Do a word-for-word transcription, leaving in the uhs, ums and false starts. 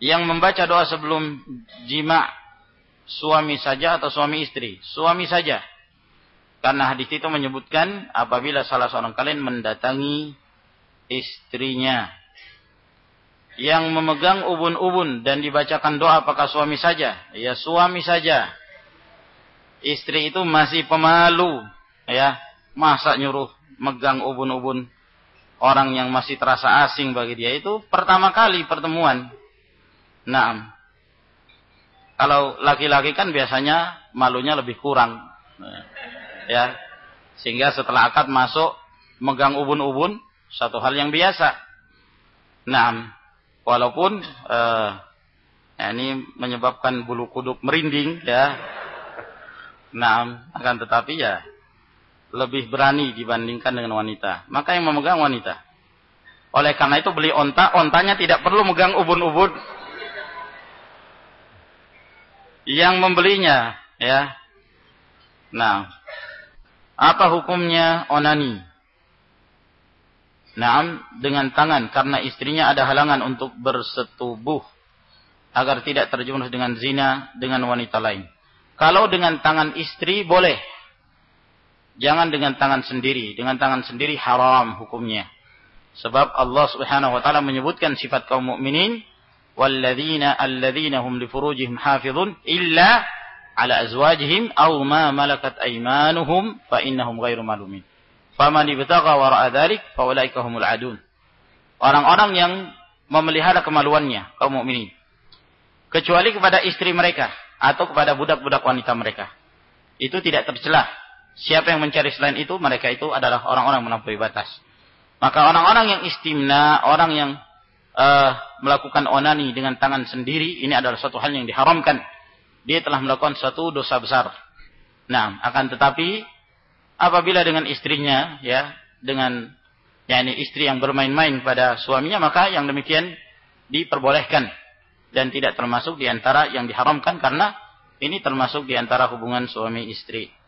Yang membaca doa sebelum jima suami saja atau suami istri? Suami saja. Karena hadis itu menyebutkan apabila salah seorang kalian mendatangi istrinya. Yang memegang ubun-ubun dan dibacakan doa apakah suami saja? Ya, suami saja. Istri itu masih pemalu, ya. Masa nyuruh megang ubun-ubun orang yang masih terasa asing bagi dia, itu pertama kali pertemuan. Nah, kalau laki-laki kan biasanya malunya lebih kurang, ya, sehingga setelah akad masuk megang ubun-ubun satu hal yang biasa. Nah, walaupun eh, ya ini menyebabkan bulu kuduk merinding, ya. Nah, akan tetapi ya lebih berani dibandingkan dengan wanita. Maka yang memegang wanita. Oleh karena itu beli onta, ontanya tidak perlu megang ubun-ubun. Yang membelinya, ya. Nah, apa hukumnya onani? Nah, dengan tangan karena istrinya ada halangan untuk bersetubuh agar tidak terjerumus dengan zina dengan wanita lain. Kalau dengan tangan istri boleh. Jangan dengan tangan sendiri. Dengan tangan sendiri haram hukumnya. Sebab Allah Subhanahu wa taala menyebutkan sifat kaum mukminin, walladzina alladzina hum li furujihim hafizun illa ala azwajihim aw ma malakat aymanuhum fa innahum ghairu malumin. Faman ibtagha wara'a dzalik fa ulaika humul adun. Orang-orang yang memelihara kemaluannya kaum mukminin kecuali kepada istri mereka atau kepada budak-budak wanita mereka. Itu tidak tercelah. Siapa yang mencari selain itu, mereka itu adalah orang-orang melampaui batas. Maka orang-orang yang istimna, orang yang uh, melakukan onani dengan tangan sendiri, ini adalah suatu hal yang diharamkan. Dia telah melakukan suatu dosa besar. Nah, akan tetapi apabila dengan istrinya, ya, dengan yakni istri yang bermain-main pada suaminya, maka yang demikian diperbolehkan dan tidak termasuk di antara yang diharamkan karena ini termasuk di antara hubungan suami istri.